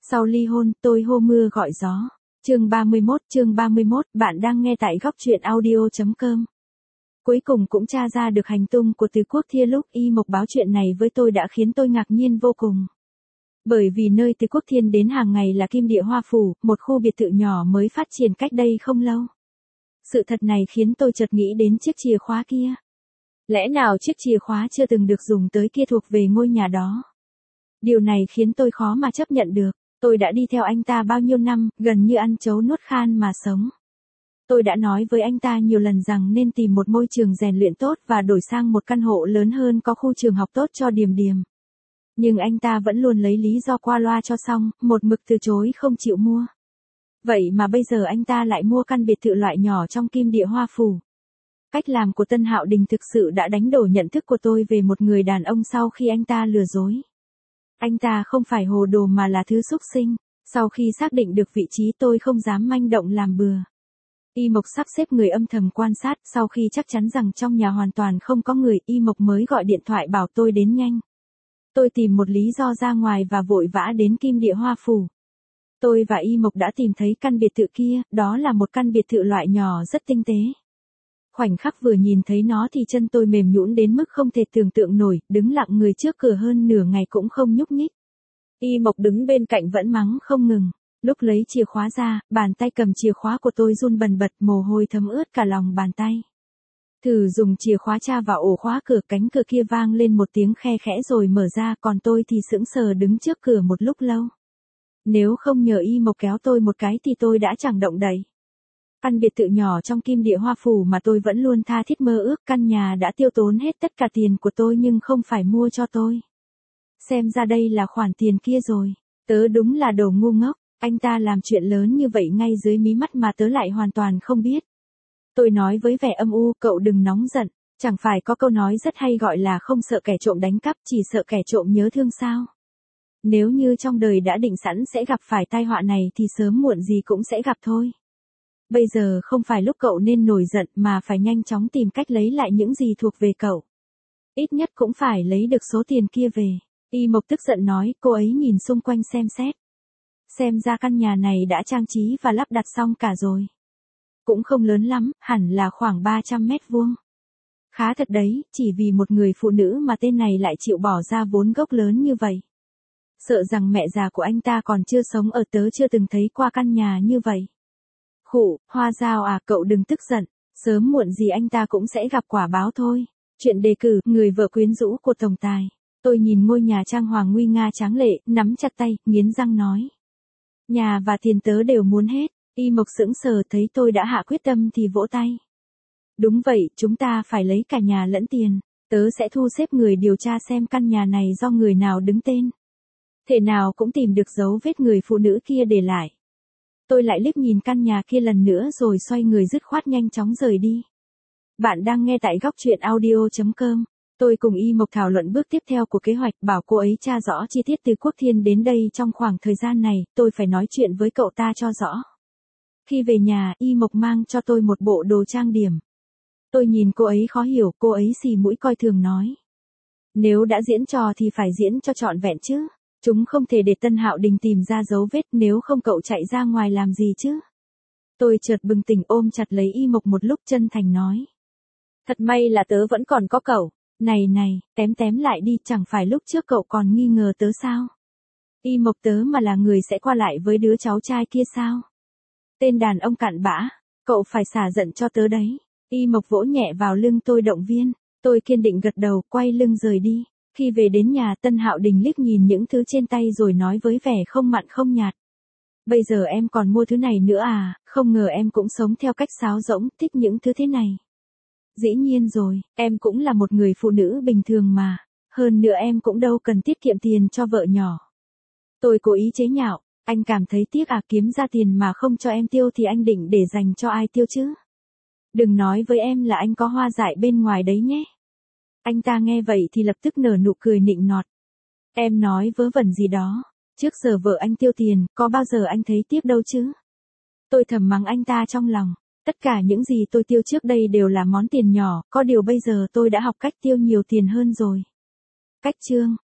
Sau ly hôn, tôi hô mưa gọi gió. Chương 31, bạn đang nghe tại góc truyện audio.com. Cuối cùng cũng tra ra được hành tung của Từ Quốc Thiên. Lúc Y Mộc báo chuyện này với tôi đã khiến tôi ngạc nhiên vô cùng. Bởi vì nơi Từ Quốc Thiên đến hàng ngày là Kim Địa Hoa Phủ, một khu biệt thự nhỏ mới phát triển cách đây không lâu. Sự thật này khiến tôi chợt nghĩ đến chiếc chìa khóa kia. Lẽ nào chiếc chìa khóa chưa từng được dùng tới kia thuộc về ngôi nhà đó? Điều này khiến tôi khó mà chấp nhận được. Tôi đã đi theo anh ta bao nhiêu năm, gần như ăn trấu nuốt khan mà sống. Tôi đã nói với anh ta nhiều lần rằng nên tìm một môi trường rèn luyện tốt và đổi sang một căn hộ lớn hơn có khu trường học tốt cho Điềm Điềm. Nhưng anh ta vẫn luôn lấy lý do qua loa cho xong, một mực từ chối không chịu mua. Vậy mà bây giờ anh ta lại mua căn biệt thự loại nhỏ trong Kim Địa Hoa Phủ. Cách làm của Tân Hạo Đình thực sự đã đánh đổ nhận thức của tôi về một người đàn ông sau khi anh ta lừa dối. Anh ta không phải hồ đồ mà là thứ xúc sinh. Sau khi xác định được vị trí tôi không dám manh động làm bừa. Y Mộc sắp xếp người âm thầm quan sát, sau khi chắc chắn rằng trong nhà hoàn toàn không có người, Y Mộc mới gọi điện thoại bảo tôi đến nhanh. Tôi tìm một lý do ra ngoài và vội vã đến Kim Địa Hoa Phủ. Tôi và Y Mộc đã tìm thấy căn biệt thự kia, đó là một căn biệt thự loại nhỏ rất tinh tế. Khoảnh khắc vừa nhìn thấy nó thì chân tôi mềm nhũn đến mức không thể tưởng tượng nổi, đứng lặng người trước cửa hơn nửa ngày cũng không nhúc nhích. Y Mộc đứng bên cạnh vẫn mắng không ngừng. Lúc lấy chìa khóa ra, bàn tay cầm chìa khóa của tôi run bần bật, mồ hôi thấm ướt cả lòng bàn tay. Thử dùng chìa khóa tra vào ổ khóa cửa, cánh cửa kia vang lên một tiếng khe khẽ rồi mở ra, còn tôi thì sững sờ đứng trước cửa một lúc lâu. Nếu không nhờ Y Mộc kéo tôi một cái thì tôi đã chẳng động đậy. Căn biệt thự nhỏ trong Kim Địa Hoa Phủ mà tôi vẫn luôn tha thiết mơ ước, căn nhà đã tiêu tốn hết tất cả tiền của tôi nhưng không phải mua cho tôi. Xem ra đây là khoản tiền kia rồi. Tớ đúng là đồ ngu ngốc, anh ta làm chuyện lớn như vậy ngay dưới mí mắt mà tớ lại hoàn toàn không biết. Tôi nói với vẻ âm u, cậu đừng nóng giận, chẳng phải có câu nói rất hay gọi là không sợ kẻ trộm đánh cắp, chỉ sợ kẻ trộm nhớ thương sao. Nếu như trong đời đã định sẵn sẽ gặp phải tai họa này thì sớm muộn gì cũng sẽ gặp thôi. Bây giờ không phải lúc cậu nên nổi giận mà phải nhanh chóng tìm cách lấy lại những gì thuộc về cậu. Ít nhất cũng phải lấy được số tiền kia về. Y Mộc tức giận nói, cô ấy nhìn xung quanh xem xét. Xem ra căn nhà này đã trang trí và lắp đặt xong cả rồi. Cũng không lớn lắm, hẳn là khoảng 300 mét vuông. Khá thật đấy, chỉ vì một người phụ nữ mà tên này lại chịu bỏ ra vốn gốc lớn như vậy. Sợ rằng mẹ già của anh ta còn chưa sống ở, tớ chưa từng thấy qua căn nhà như vậy. Khụ, Hoa Giao à, cậu đừng tức giận, sớm muộn gì anh ta cũng sẽ gặp quả báo thôi. Chuyện đề cử, người vợ quyến rũ của tổng tài. Tôi nhìn ngôi nhà trang hoàng nguy nga tráng lệ, nắm chặt tay, nghiến răng nói. Nhà và tiền tớ đều muốn hết. Y Mộc sững sờ thấy tôi đã hạ quyết tâm thì vỗ tay. Đúng vậy, chúng ta phải lấy cả nhà lẫn tiền. Tớ sẽ thu xếp người điều tra xem căn nhà này do người nào đứng tên. Thể nào cũng tìm được dấu vết người phụ nữ kia để lại. Tôi lại liếc nhìn căn nhà kia lần nữa rồi xoay người dứt khoát nhanh chóng rời đi. Bạn đang nghe tại góc truyện audio.com. Tôi cùng Y Mộc thảo luận bước tiếp theo của kế hoạch, bảo cô ấy tra rõ chi tiết Từ Quốc Thiên đến đây trong khoảng thời gian này, tôi phải nói chuyện với cậu ta cho rõ. Khi về nhà, Y Mộc mang cho tôi một bộ đồ trang điểm. Tôi nhìn cô ấy khó hiểu, cô ấy xì mũi coi thường nói. Nếu đã diễn trò thì phải diễn cho trọn vẹn chứ. Chúng không thể để Tân Hạo Đình tìm ra dấu vết, nếu không cậu chạy ra ngoài làm gì chứ. Tôi chợt bừng tỉnh ôm chặt lấy Y Mộc một lúc chân thành nói. Thật may là tớ vẫn còn có cậu. Này, tém lại đi, chẳng phải lúc trước cậu còn nghi ngờ tớ sao? Y Mộc, tớ mà là người sẽ qua lại với đứa cháu trai kia sao? Tên đàn ông cặn bã, cậu phải xả giận cho tớ đấy. Y Mộc vỗ nhẹ vào lưng tôi động viên, tôi kiên định gật đầu, quay lưng rời đi. Khi về đến nhà, Tân Hạo Đình liếc nhìn những thứ trên tay rồi nói với vẻ không mặn không nhạt. Bây giờ em còn mua thứ này nữa à, không ngờ em cũng sống theo cách sáo rỗng, thích những thứ thế này. Dĩ nhiên rồi, em cũng là một người phụ nữ bình thường mà, hơn nữa em cũng đâu cần tiết kiệm tiền cho vợ nhỏ. Tôi cố ý chế nhạo, anh cảm thấy tiếc à, kiếm ra tiền mà không cho em tiêu thì anh định để dành cho ai tiêu chứ? Đừng nói với em là anh có hoa dại bên ngoài đấy nhé. Anh ta nghe vậy thì lập tức nở nụ cười nịnh nọt. Em nói vớ vẩn gì đó, trước giờ vợ anh tiêu tiền, có bao giờ anh thấy tiếc đâu chứ? Tôi thầm mắng anh ta trong lòng. Tất cả những gì tôi tiêu trước đây đều là món tiền nhỏ, có điều bây giờ tôi đã học cách tiêu nhiều tiền hơn rồi. Cách chương